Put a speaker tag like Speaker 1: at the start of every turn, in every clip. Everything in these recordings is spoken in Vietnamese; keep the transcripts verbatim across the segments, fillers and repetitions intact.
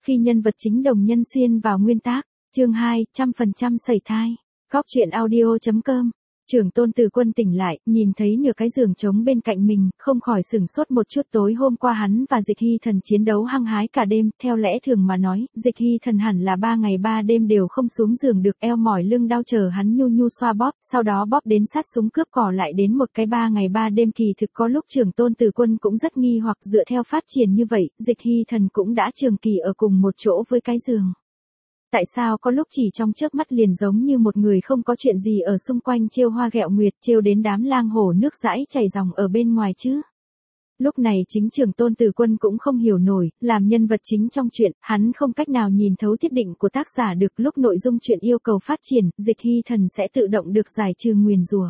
Speaker 1: khi nhân vật chính Đồng Nhân Xuyên vào nguyên tác, chương hai trăm phần trăm sẩy thai. Góc truyện audio chấm com. Trưởng Tôn Từ Quân tỉnh lại, nhìn thấy nửa cái giường trống bên cạnh mình, không khỏi sửng sốt một chút. Tối hôm qua hắn và Dịch Hy Thần chiến đấu hăng hái cả đêm, theo lẽ thường mà nói, Dịch Hy Thần hẳn là ba ngày ba đêm đều không xuống giường được, eo mỏi lưng đau chờ hắn nhu nhu xoa bóp, sau đó bóp đến sát súng cướp cỏ lại đến một cái ba ngày ba đêm. Kỳ thực có lúc Trưởng Tôn Từ Quân cũng rất nghi hoặc, dựa theo phát triển như vậy, Dịch Hy Thần cũng đã trường kỳ ở cùng một chỗ với cái giường. Tại sao có lúc chỉ trong chớp mắt liền giống như một người không có chuyện gì ở xung quanh trêu hoa ghẹo nguyệt, trêu đến đám lang hổ nước dãi chảy dòng ở bên ngoài chứ? Lúc này chính Trưởng Tôn Từ Quân cũng không hiểu nổi, làm nhân vật chính trong chuyện, hắn không cách nào nhìn thấu thiết định của tác giả được. Lúc nội dung chuyện yêu cầu phát triển, Dịch Hy Thần sẽ tự động được giải trừ nguyền rủa.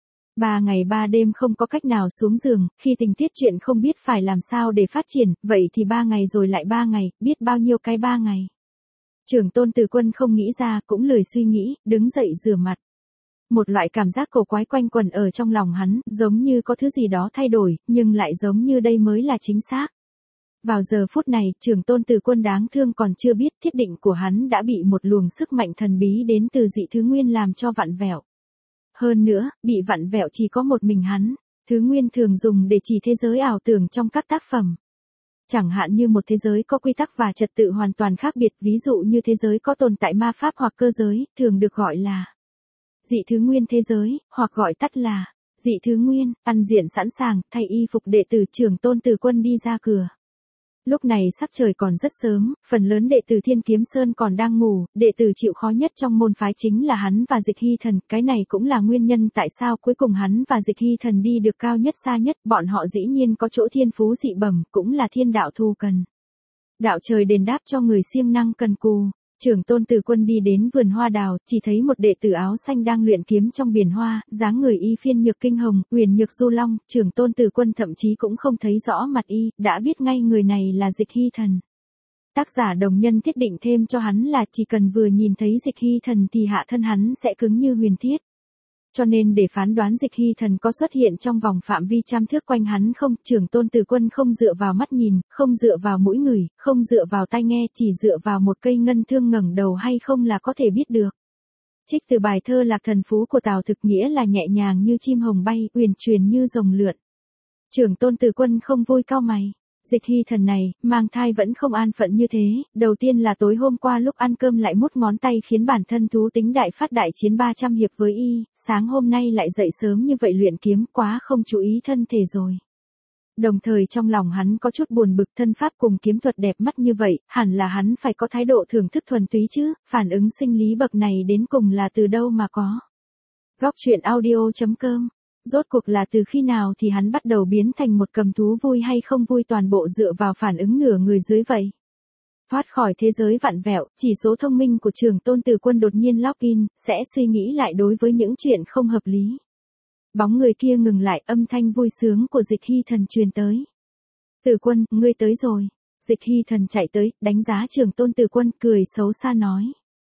Speaker 1: Ba ngày ba đêm không có cách nào xuống giường, khi tình tiết chuyện không biết phải làm sao để phát triển, vậy thì ba ngày rồi lại ba ngày, biết bao nhiêu cái ba ngày. Trưởng Tôn Từ Quân không nghĩ ra, cũng lười suy nghĩ, đứng dậy rửa mặt. Một loại cảm giác cổ quái quanh quẩn ở trong lòng hắn, giống như có thứ gì đó thay đổi, nhưng lại giống như đây mới là chính xác. Vào giờ phút này, Trưởng Tôn Từ Quân đáng thương còn chưa biết thiết định của hắn đã bị một luồng sức mạnh thần bí đến từ dị thứ nguyên làm cho vặn vẹo. Hơn nữa, bị vặn vẹo chỉ có một mình hắn, thứ nguyên thường dùng để chỉ thế giới ảo tưởng trong các tác phẩm. Chẳng hạn như một thế giới có quy tắc và trật tự hoàn toàn khác biệt, ví dụ như thế giới có tồn tại ma pháp hoặc cơ giới, thường được gọi là dị thứ nguyên thế giới, hoặc gọi tắt là dị thứ nguyên. Ăn diện sẵn sàng, thay y phục đệ tử Trưởng Tôn Từ Quân đi ra cửa. Lúc này sắc trời còn rất sớm, phần lớn đệ tử Thiên Kiếm Sơn còn đang ngủ, đệ tử chịu khó nhất trong môn phái chính là hắn và Dịch Hy Thần, cái này cũng là nguyên nhân tại sao cuối cùng hắn và Dịch Hy Thần đi được cao nhất xa nhất, bọn họ dĩ nhiên có chỗ thiên phú dị bẩm, cũng là thiên đạo thù cần. Đạo trời đền đáp cho người siêng năng cần cù. Trưởng Tôn Từ Quân đi đến vườn hoa đào, chỉ thấy một đệ tử áo xanh đang luyện kiếm trong biển hoa, dáng người y phiên nhược kinh hồng, huyền nhược du long. Trưởng Tôn Từ Quân thậm chí cũng không thấy rõ mặt y, đã biết ngay người này là Dịch Hy Thần. Tác giả Đồng Nhân thiết định thêm cho hắn là chỉ cần vừa nhìn thấy Dịch Hy Thần thì hạ thân hắn sẽ cứng như huyền thiết. Cho nên để phán đoán Dịch Hy Thần có xuất hiện trong vòng phạm vi trăm thước quanh hắn không, Trưởng Tôn Từ Quân không dựa vào mắt nhìn, không dựa vào mũi ngửi, không dựa vào tai nghe, chỉ dựa vào một cây ngân thương ngẩng đầu hay không là có thể biết được. Trích từ bài thơ Lạc Thần Phú của Tào Thực, nghĩa là nhẹ nhàng như chim hồng bay, uyển chuyển như rồng lượn. Trưởng Tôn Từ Quân không vui cau mày. Dịch Hy Thần này, mang thai vẫn không an phận như thế, đầu tiên là tối hôm qua lúc ăn cơm lại mút ngón tay khiến bản thân thú tính đại phát đại chiến ba trăm hiệp với y, sáng hôm nay lại dậy sớm như vậy luyện kiếm, quá không chú ý thân thể rồi. Đồng thời trong lòng hắn có chút buồn bực, thân pháp cùng kiếm thuật đẹp mắt như vậy, hẳn là hắn phải có thái độ thưởng thức thuần túy chứ, phản ứng sinh lý bậc này đến cùng là từ đâu mà có. Góc truyện audio chấm com. Rốt cuộc là từ khi nào thì hắn bắt đầu biến thành một cầm thú, vui hay không vui toàn bộ dựa vào phản ứng nửa người dưới vậy. Thoát khỏi thế giới vặn vẹo, chỉ số thông minh của Trưởng Tôn Từ Quân đột nhiên login, sẽ suy nghĩ lại đối với những chuyện không hợp lý. Bóng người kia ngừng lại, âm thanh vui sướng của Dịch Hy Thần truyền tới. Từ Quân, ngươi tới rồi. Dịch Hy Thần chạy tới, đánh giá Trưởng Tôn Từ Quân, cười xấu xa nói.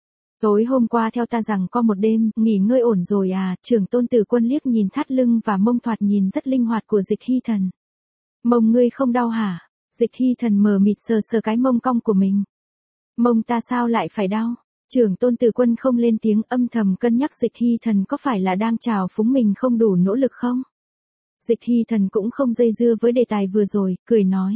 Speaker 1: Tối hôm qua theo ta rằng có một đêm, nghỉ ngơi ổn rồi à? Trưởng Tôn Từ Quân liếc nhìn thắt lưng và mông thoạt nhìn rất linh hoạt của Dịch Hy Thần. Mông ngươi không đau hả? Dịch Hy Thần mờ mịt sờ sờ cái mông cong của mình. Mông ta sao lại phải đau? Trưởng Tôn Từ Quân không lên tiếng, âm thầm cân nhắc Dịch Hy Thần có phải là đang trào phúng mình không đủ nỗ lực không? Dịch Hy Thần cũng không dây dưa với đề tài vừa rồi, cười nói.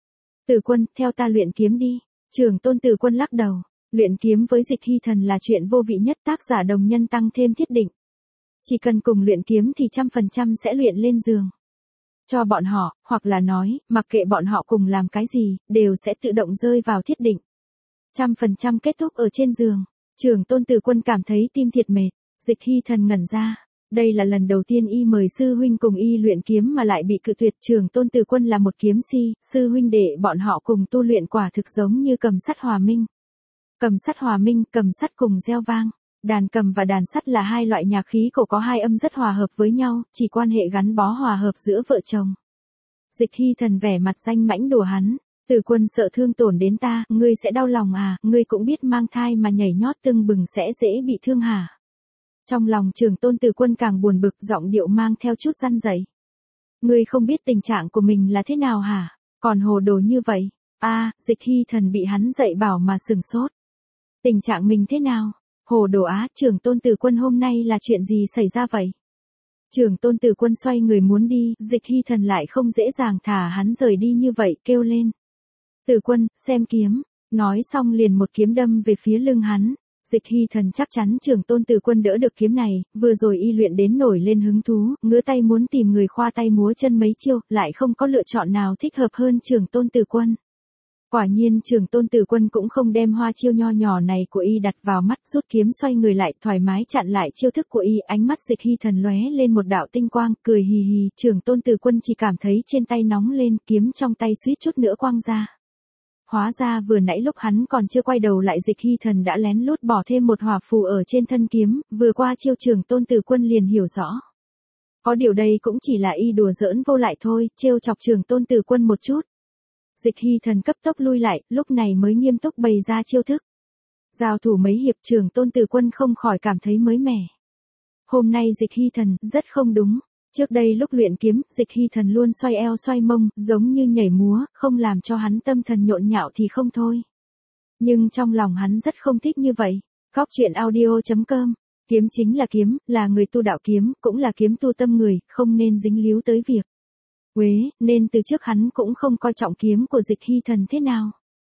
Speaker 1: Từ Quân, theo ta luyện kiếm đi. Trưởng Tôn Từ Quân lắc đầu. Luyện kiếm với Dịch Hy Thần là chuyện vô vị nhất, tác giả Đồng Nhân tăng thêm thiết định. Chỉ cần cùng luyện kiếm thì trăm phần trăm sẽ luyện lên giường. Cho bọn họ, hoặc là nói, mặc kệ bọn họ cùng làm cái gì, đều sẽ tự động rơi vào thiết định. Trăm phần trăm kết thúc ở trên giường. Trưởng Tôn Từ Quân cảm thấy tim thiệt mệt. Dịch Hy Thần ngẩn ra. Đây là lần đầu tiên y mời sư huynh cùng y luyện kiếm mà lại bị cự tuyệt. Trưởng Tôn Từ Quân là một kiếm si, sư huynh để bọn họ cùng tu luyện quả thực giống như cầm sắt hòa minh. Cầm sắt hòa minh, cầm sắt cùng reo vang. Đàn cầm và đàn sắt là hai loại nhạc khí cổ có hai âm rất hòa hợp với nhau, chỉ quan hệ gắn bó hòa hợp giữa vợ chồng. Dịch Hy Thần vẻ mặt danh mãnh đùa hắn. Từ Quân sợ thương tổn đến ta, ngươi sẽ đau lòng à? Ngươi cũng biết mang thai mà nhảy nhót tưng bừng sẽ dễ bị thương hả? Trong lòng Trưởng Tôn Từ Quân càng buồn bực, giọng điệu mang theo chút răn dậy. Ngươi không biết tình trạng của mình là thế nào hả? Còn hồ đồ như vậy. A, Dịch Hy Thần bị hắn dạy bảo mà sừng sốt. Tình trạng mình thế nào? Hồ đồ á, Trưởng Tôn Từ Quân hôm nay là chuyện gì xảy ra vậy? Trưởng Tôn Từ Quân xoay người muốn đi, Dịch Hy Thần lại không dễ dàng thả hắn rời đi như vậy, kêu lên. Từ Quân, xem kiếm. Nói xong liền một kiếm đâm về phía lưng hắn. Dịch Hy Thần chắc chắn Trưởng Tôn Từ Quân đỡ được kiếm này, vừa rồi y luyện đến nổi lên hứng thú, ngứa tay muốn tìm người khoa tay múa chân mấy chiêu, lại không có lựa chọn nào thích hợp hơn Trưởng Tôn Từ Quân. Quả nhiên Trưởng Tôn Từ Quân cũng không đem hoa chiêu nho nhỏ này của y đặt vào mắt, rút kiếm xoay người lại, thoải mái chặn lại chiêu thức của y, ánh mắt Dịch Hy Thần lóe lên một đạo tinh quang, cười hì hì, Trưởng Tôn Từ Quân chỉ cảm thấy trên tay nóng lên, kiếm trong tay suýt chút nữa quăng ra. Hóa ra vừa nãy lúc hắn còn chưa quay đầu lại Dịch Hy Thần đã lén lút bỏ thêm một hỏa phù ở trên thân kiếm, vừa qua chiêu Trưởng Tôn Từ Quân liền hiểu rõ. Có điều đây cũng chỉ là y đùa giỡn vô lại thôi, trêu chọc Trưởng Tôn Từ Quân một chút. Dịch Hy Thần cấp tốc lui lại, lúc này mới nghiêm túc bày ra chiêu thức. Giao thủ mấy hiệp Trưởng Tôn Từ Quân không khỏi cảm thấy mới mẻ. Hôm nay Dịch Hy Thần rất không đúng. Trước đây lúc luyện kiếm, Dịch Hy Thần luôn xoay eo xoay mông, giống như nhảy múa, không làm cho hắn tâm thần nhộn nhạo thì không thôi. Nhưng trong lòng hắn rất không thích như vậy. Góc truyện audio chấm com. Kiếm chính là kiếm, là người tu đạo kiếm, cũng là kiếm tu tâm người, không nên dính líu tới việc Quế, nên từ trước hắn cũng không coi trọng kiếm của Dịch Hy Thần thế nào.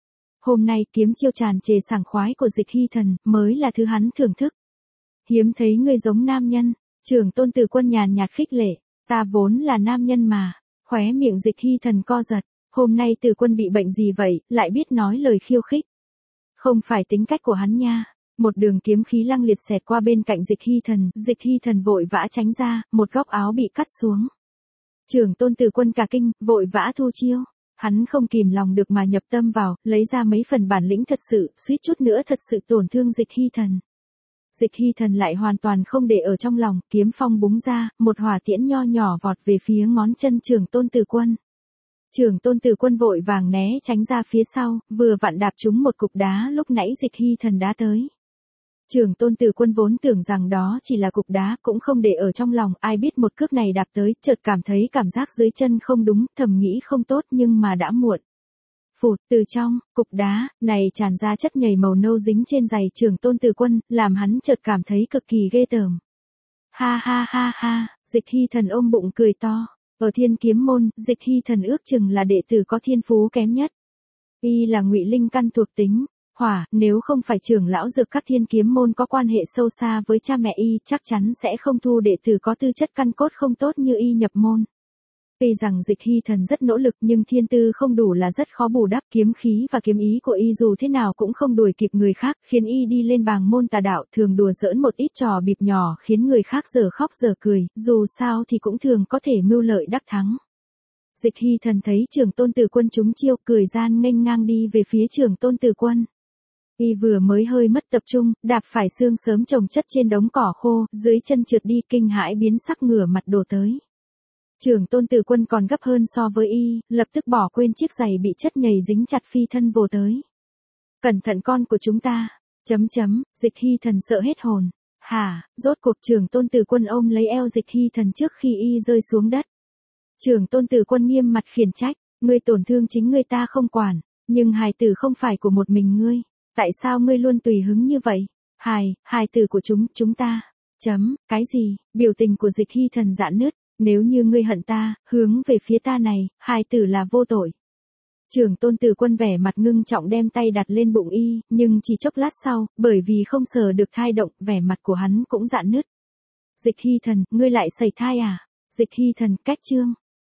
Speaker 1: Hôm nay kiếm chiêu tràn trề sảng khoái của Dịch Hy Thần mới là thứ hắn thưởng thức. Hiếm thấy người giống nam nhân, Trưởng Tôn Từ Quân nhàn nhạt khích lệ, ta vốn là nam nhân mà, khóe miệng Dịch Hy Thần co giật, hôm nay Từ Quân bị bệnh gì vậy, lại biết nói lời khiêu khích. Không phải tính cách của hắn nha. Một đường kiếm khí lăng liệt xẹt qua bên cạnh Dịch Hy Thần, Dịch Hy Thần vội vã tránh ra, một góc áo bị cắt xuống. Trưởng Tôn Từ Quân cả kinh, vội vã thu chiêu. Hắn không kìm lòng được mà nhập tâm vào, lấy ra mấy phần bản lĩnh thật sự, suýt chút nữa thật sự tổn thương Dịch Hy Thần. Dịch Hy Thần lại hoàn toàn không để ở trong lòng, kiếm phong búng ra, một hỏa tiễn nho nhỏ vọt về phía ngón chân Trưởng Tôn Từ Quân. Trưởng Tôn Từ Quân vội vàng né tránh ra phía sau, vừa vặn đạp trúng một cục đá lúc nãy Dịch Hy Thần đá tới. Trưởng Tôn Từ Quân vốn tưởng rằng đó chỉ là cục đá, cũng không để ở trong lòng, ai biết một cước này đạp tới, chợt cảm thấy cảm giác dưới chân không đúng, thầm nghĩ không tốt nhưng mà đã muộn. Phụt, từ trong cục đá này tràn ra chất nhầy màu nâu dính trên giày Trưởng Tôn Từ Quân, làm hắn chợt cảm thấy cực kỳ ghê tởm. Ha ha ha ha, Dịch Hy Thần ôm bụng cười to. Ở Thiên Kiếm môn, Dịch Hy Thần ước chừng là đệ tử có thiên phú kém nhất. Y là ngụy linh căn thuộc tính hỏa, nếu không phải trưởng lão dược các Thiên Kiếm môn có quan hệ sâu xa với cha mẹ y, chắc chắn sẽ không thu đệ tử có tư chất căn cốt không tốt như y nhập môn. Tuy rằng Dịch Hy Thần rất nỗ lực nhưng thiên tư không đủ là rất khó bù đắp, kiếm khí và kiếm ý của y dù thế nào cũng không đuổi kịp người khác, khiến y đi lên bảng môn tà đạo, thường đùa giỡn một ít trò bịp nhỏ khiến người khác dở khóc dở cười, dù sao thì cũng thường có thể mưu lợi đắc thắng. Dịch Hy Thần thấy Trưởng Tôn Từ Quân trúng chiêu, cười gian nghênh ngang đi về phía Trưởng Tôn Từ Quân. Y vừa mới hơi mất tập trung, đạp phải xương sớm chồng chất trên đống cỏ khô, dưới chân trượt đi, kinh hãi biến sắc, ngửa mặt đổ tới. Trưởng Tôn Từ Quân còn gấp hơn so với y, lập tức bỏ quên chiếc giày bị chất nhầy dính chặt phi thân vồ tới. Cẩn thận con của chúng ta. Chấm chấm, Dịch Hy Thần sợ hết hồn. Hả, rốt cuộc Trưởng Tôn Từ Quân ôm lấy eo Dịch Hy Thần trước khi y rơi xuống đất. Trưởng Tôn Từ Quân nghiêm mặt khiển trách, ngươi tổn thương chính ngươi ta không quản, nhưng hài tử không phải của một mình ngươi, tại sao ngươi luôn tùy hứng như vậy? Hài, hài tử của chúng, chúng ta. Chấm, cái gì? Biểu tình của Dịch Hy Thần giãn nứt. Nếu như ngươi hận ta, hướng về phía ta này, hài tử là vô tội. Trưởng Tôn Từ Quân vẻ mặt ngưng trọng đem tay đặt lên bụng y, nhưng chỉ chốc lát sau, bởi vì không sờ được thai động, vẻ mặt của hắn cũng giãn nứt. Dịch Hy Thần, ngươi lại sẩy thai à? Dịch Hy Thần, cách chương.